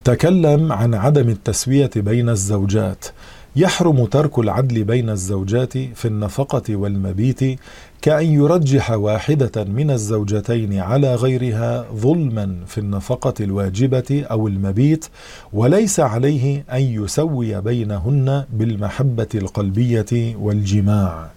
تكلم عن عدم التسوية بين الزوجات. يحرم ترك العدل بين الزوجات في النفقة والمبيت، كأن يرجح واحدة من الزوجتين على غيرها ظلما في النفقة الواجبة أو المبيت، وليس عليه أن يسوي بينهن بالمحبة القلبية والجماع.